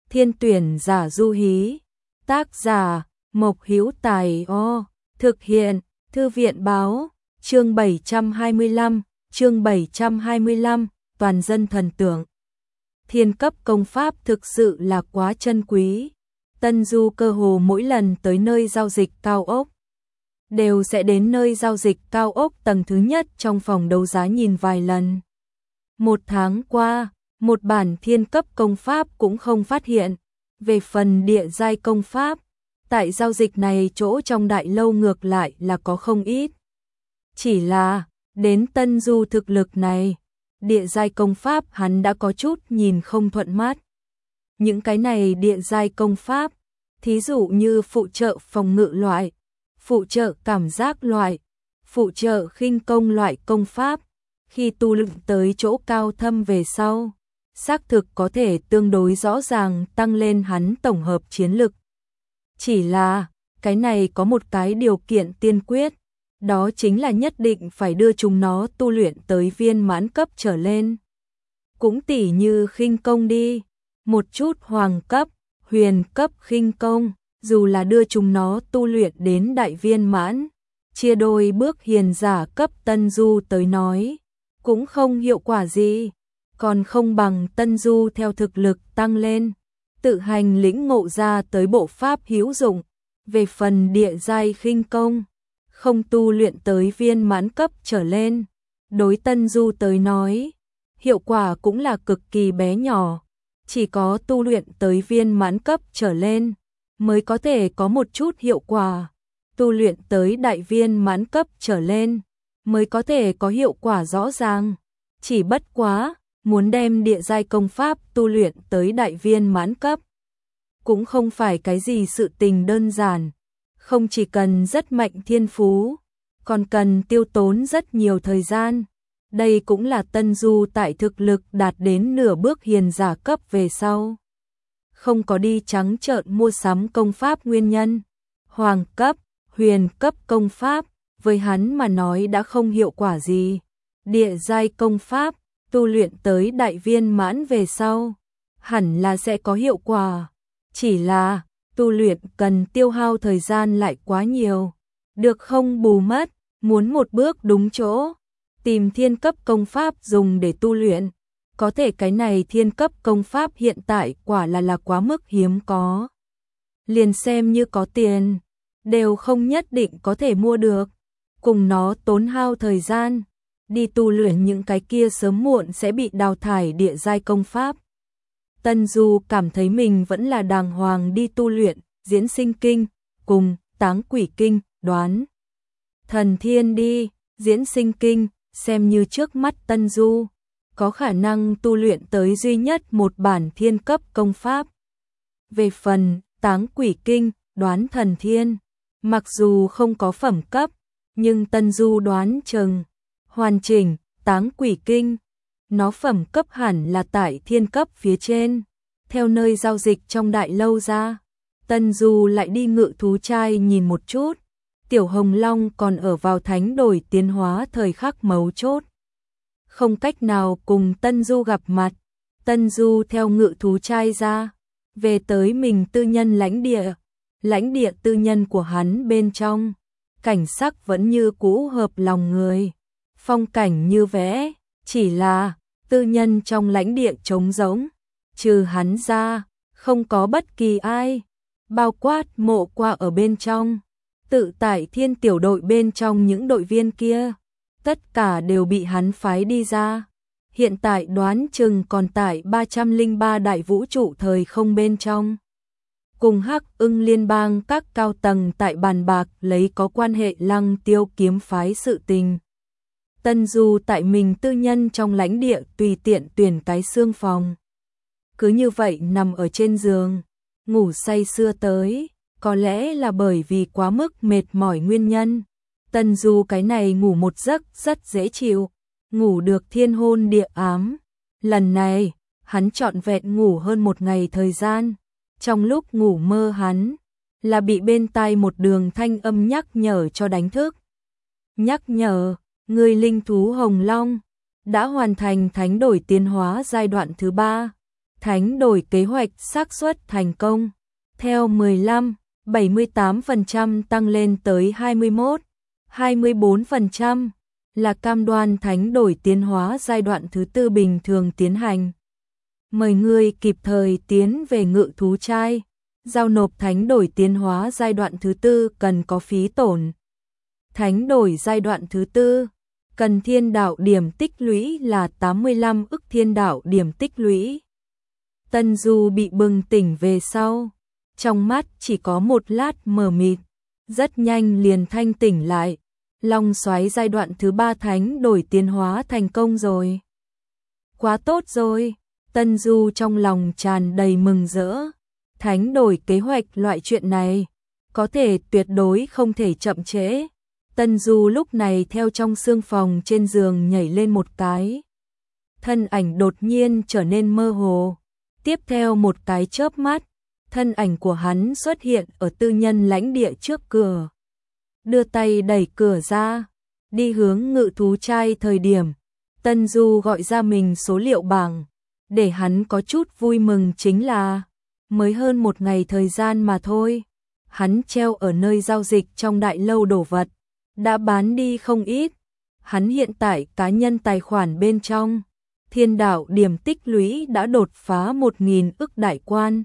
Thiên tuyển giả du hí. Tác giả Mộc Hữu Tài. Thực hiện Thư viện báo. Chương 725, toàn dân thần tượng. Thiên cấp công pháp thực sự là quá chân quý. Tân Du cơ hồ mỗi lần tới nơi giao dịch cao ốc, đều sẽ đến nơi giao dịch cao ốc tầng thứ nhất trong phòng đấu giá nhìn vài lần. Một tháng qua, một bản thiên cấp công pháp cũng không phát hiện. Về phần địa giai công pháp, tại giao dịch này chỗ trong đại lâu ngược lại là có không ít. Chỉ là, đến Tân Du thực lực này, địa giai công pháp hắn đã có chút nhìn không thuận mắt. Những cái này địa giai công pháp, thí dụ như phụ trợ phòng ngự loại, phụ trợ cảm giác loại, phụ trợ khinh công loại công pháp, khi tu luyện tới chỗ cao thâm về sau, xác thực có thể tương đối rõ ràng tăng lên hắn tổng hợp chiến lực. Chỉ là, cái này có một cái điều kiện tiên quyết, đó chính là nhất định phải đưa chúng nó tu luyện tới viên mãn cấp trở lên. Cũng tỉ như khinh công đi, một chút hoàng cấp, huyền cấp khinh công, dù là đưa chúng nó tu luyện đến đại viên mãn, chia đôi bước hiền giả cấp Tân Du tới nói, cũng không hiệu quả gì, còn không bằng Tân Du theo thực lực tăng lên, tự hành lĩnh ngộ ra tới bộ pháp hữu dụng. Về phần địa giai khinh công, không tu luyện tới viên mãn cấp trở lên, đối Tân Du tới nói, hiệu quả cũng là cực kỳ bé nhỏ, chỉ có tu luyện tới viên mãn cấp trở lên mới có thể có một chút hiệu quả, tu luyện tới đại viên mãn cấp trở lên mới có thể có hiệu quả rõ ràng. Chỉ bất quá, muốn đem địa giai công pháp tu luyện tới đại viên mãn cấp, cũng không phải cái gì sự tình đơn giản, không chỉ cần rất mạnh thiên phú, còn cần tiêu tốn rất nhiều thời gian. Đây cũng là Tân Du tại thực lực đạt đến nửa bước hiền giả cấp về sau, không có đi trắng trợn mua sắm công pháp nguyên nhân. Hoàng cấp, huyền cấp công pháp, với hắn mà nói đã không hiệu quả gì. Địa giai công pháp, tu luyện tới đại viên mãn về sau, hẳn là sẽ có hiệu quả. Chỉ là, tu luyện cần tiêu hao thời gian lại quá nhiều, được không bù mất, muốn một bước đúng chỗ, tìm thiên cấp công pháp dùng để tu luyện. Có thể cái này thiên cấp công pháp hiện tại quả là quá mức hiếm có. Liền xem như có tiền, đều không nhất định có thể mua được, cùng nó tốn hao thời gian, đi tu luyện những cái kia sớm muộn sẽ bị đào thải địa giai công pháp. Tân Du cảm thấy mình vẫn là đàng hoàng đi tu luyện diễn sinh kinh, cùng táng quỷ kinh, đoán thần thiên đi. Diễn sinh kinh, xem như trước mắt Tân Du, có khả năng tu luyện tới duy nhất một bản thiên cấp công pháp. Về phần táng quỷ kinh, đoán thần thiên, mặc dù không có phẩm cấp, nhưng Tân Du đoán chừng hoàn chỉnh táng quỷ kinh, nó phẩm cấp hẳn là tại thiên cấp phía trên. Theo nơi giao dịch trong đại lâu ra, Tân Du lại đi ngự thú trai nhìn một chút. Tiểu Hồng Long còn ở vào thánh đổi tiến hóa thời khắc mấu chốt, không cách nào cùng Tân Du gặp mặt. Tân Du theo ngự thú trai ra, về tới mình tư nhân lãnh địa tư nhân của hắn bên trong, cảnh sắc vẫn như cũ hợp lòng người, phong cảnh như vẽ, chỉ là tư nhân trong lãnh địa trống rỗng, trừ hắn ra, không có bất kỳ ai, bao quát Mộ Qua ở bên trong. Tự tại thiên tiểu đội bên trong những đội viên kia, tất cả đều bị hắn phái đi ra. Hiện tại đoán chừng còn tại 303 đại vũ trụ thời không bên trong. Cùng Hắc Ưng liên bang các cao tầng tại bàn bạc lấy có quan hệ Lăng Tiêu kiếm phái sự tình. Tân Du tại mình tư nhân trong lãnh địa tùy tiện tuyển cái xương phòng. Cứ như vậy nằm ở trên giường, ngủ say sưa tới. Có lẽ là bởi vì quá mức mệt mỏi nguyên nhân, Tân Du cái này ngủ một giấc rất dễ chịu, ngủ được thiên hôn địa ám. Lần này, hắn trọn vẹn ngủ hơn một ngày thời gian. Trong lúc ngủ mơ hắn, là bị bên tai một đường thanh âm nhắc nhở cho đánh thức. Nhắc nhở, người linh thú Hồng Long, đã hoàn thành thánh đổi tiến hóa giai đoạn thứ 3. thánh đổi kế hoạch xác suất thành công theo 15, 78% tăng lên tới 21, 24% là cam đoan thánh đổi tiến hóa giai đoạn thứ tư bình thường tiến hành. Mời người kịp thời tiến về ngự thú trai, giao nộp thánh đổi tiến hóa giai đoạn thứ tư cần có phí tổn. Thánh đổi giai đoạn thứ tư cần thiên đạo điểm tích lũy là 85 ức thiên đạo điểm tích lũy. Tân Du bị bừng tỉnh về sau, trong mắt chỉ có một lát mờ mịt, rất nhanh liền thanh tỉnh lại. Long xoáy giai đoạn thứ ba thánh đổi tiến hóa thành công rồi. Quá tốt rồi, Tân Du trong lòng tràn đầy mừng rỡ. Thánh đổi kế hoạch loại chuyện này, có thể tuyệt đối không thể chậm trễ. Tân Du lúc này theo trong xương phòng trên giường nhảy lên một cái. Thân ảnh đột nhiên trở nên mơ hồ. Tiếp theo một cái chớp mắt, thân ảnh của hắn xuất hiện ở tư nhân lãnh địa trước cửa. Đưa tay đẩy cửa ra, đi hướng ngự thú trai thời điểm. Tân Du gọi ra mình số liệu bảng, để hắn có chút vui mừng chính là mới hơn một ngày thời gian mà thôi. Hắn treo ở nơi giao dịch trong đại lâu đồ vật, đã bán đi không ít. Hắn hiện tại cá nhân tài khoản bên trong, thiên đạo điểm tích lũy đã đột phá 1.000 ức đại quan.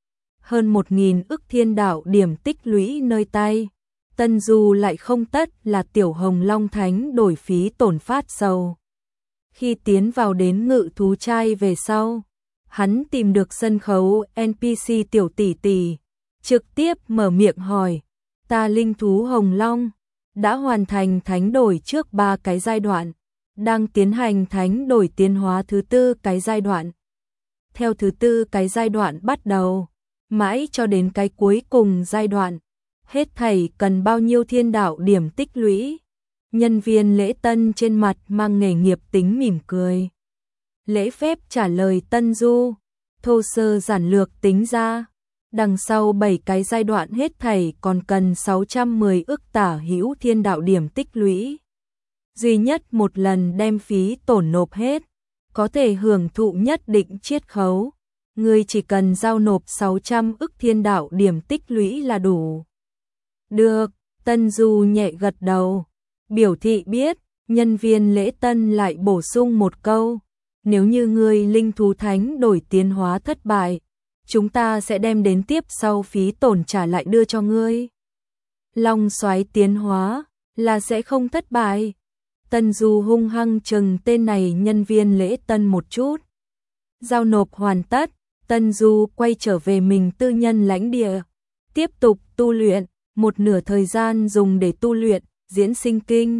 Hơn 1.000 ức thiên đạo điểm tích lũy nơi tay. Tân Du lại không tất là tiểu hồng long thánh đổi phí tổn phát sầu. Khi tiến vào đến ngự thú trai về sau, hắn tìm được sân khấu NPC tiểu tỷ tỷ, trực tiếp mở miệng hỏi, ta linh thú hồng long, đã hoàn thành thánh đổi trước 3 cái giai đoạn, đang tiến hành thánh đổi tiến hóa thứ tư cái giai đoạn. Theo thứ tư cái giai đoạn bắt đầu, mãi cho đến cái cuối cùng giai đoạn, hết thảy cần bao nhiêu thiên đạo điểm tích lũy. Nhân viên lễ tân trên mặt mang nghề nghiệp tính mỉm cười. Lễ phép trả lời Tân Du, thô sơ giản lược tính ra, đằng sau 7 cái giai đoạn hết thảy còn cần 610 ức tả hữu thiên đạo điểm tích lũy. Duy nhất một lần đem phí tổn nộp hết, có thể hưởng thụ nhất định chiết khấu. Người chỉ cần giao nộp 600 ức thiên đạo điểm tích lũy là đủ. Được, Tân Du nhẹ gật đầu, biểu thị biết. Nhân viên lễ tân lại bổ sung một câu, nếu như người linh thú thánh đổi tiến hóa thất bại, chúng ta sẽ đem đến tiếp sau phí tổn trả lại đưa cho ngươi. Long xoáy tiến hóa là sẽ không thất bại. Tân Du hung hăng chừng tên này nhân viên lễ tân một chút. Giao nộp hoàn tất, Tân Du quay trở về mình tư nhân lãnh địa, tiếp tục tu luyện. Một nửa thời gian dùng để tu luyện diễn sinh kinh,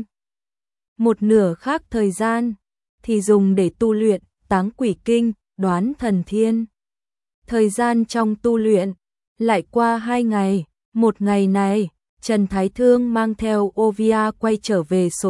một nửa khác thời gian thì dùng để tu luyện táng quỷ kinh, đoán thần thiên. Thời gian trong tu luyện lại qua 2 ngày. Một ngày này, Trần Thái Thương mang theo Ovia quay trở về số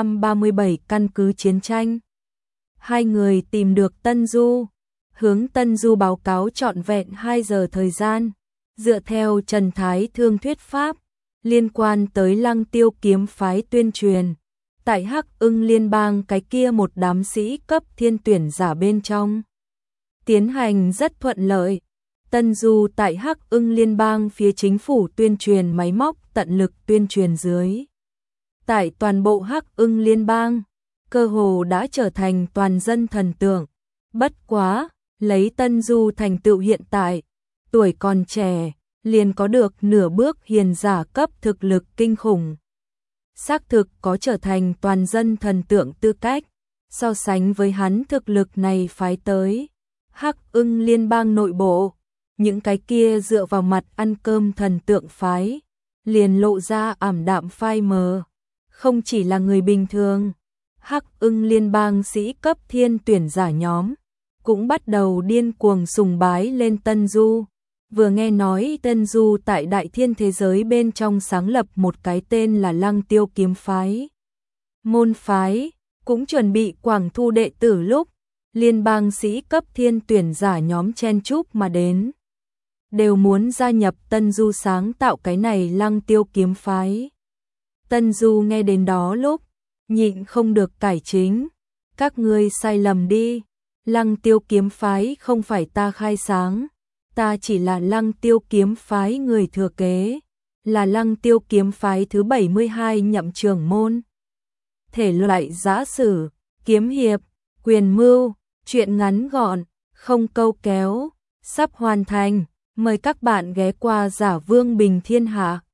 137 căn cứ chiến tranh. Hai người tìm được Tân Du, hướng Tân Du báo cáo trọn vẹn 2 giờ thời gian. Dựa theo Trần Thái Thương thuyết pháp, liên quan tới Lăng Tiêu kiếm phái tuyên truyền, tại Hắc Ưng liên bang cái kia một đám sĩ cấp thiên tuyển giả bên trong. Tiến hành rất thuận lợi, Tân Du tại Hắc Ưng liên bang phía chính phủ tuyên truyền máy móc tận lực tuyên truyền dưới. Tại toàn bộ Hắc Ưng liên bang, cơ hồ đã trở thành toàn dân thần tượng. Bất quá, lấy Tân Du thành tựu hiện tại, tuổi còn trẻ, liền có được nửa bước hiền giả cấp thực lực kinh khủng. Xác thực có trở thành toàn dân thần tượng tư cách, so sánh với hắn thực lực này phái tới Hắc Ưng liên bang nội bộ, những cái kia dựa vào mặt ăn cơm thần tượng phái, liền lộ ra ảm đạm phai mờ, không chỉ là người bình thường. Hắc Ưng liên bang sĩ cấp thiên tuyển giả nhóm cũng bắt đầu điên cuồng sùng bái lên Tân Du. Vừa nghe nói Tân Du tại đại thiên thế giới bên trong sáng lập một cái tên là Lăng Tiêu kiếm phái. Môn phái cũng chuẩn bị quảng thu đệ tử lúc liên bang sĩ cấp thiên tuyển giả nhóm chen chúc mà đến, đều muốn gia nhập Tân Du sáng tạo cái này Lăng Tiêu kiếm phái. Tân Du nghe đến đó lúc nhịn không được cải chính, các ngươi sai lầm đi, Lăng Tiêu kiếm phái không phải ta khai sáng, ta chỉ là Lăng Tiêu kiếm phái người thừa kế, là Lăng Tiêu kiếm phái thứ 72 nhậm trưởng môn. Thể loại giã sử, kiếm hiệp, quyền mưu, truyện ngắn gọn, không câu kéo, sắp hoàn thành, mời các bạn ghé qua Giả Vương Bình Thiên Hạ.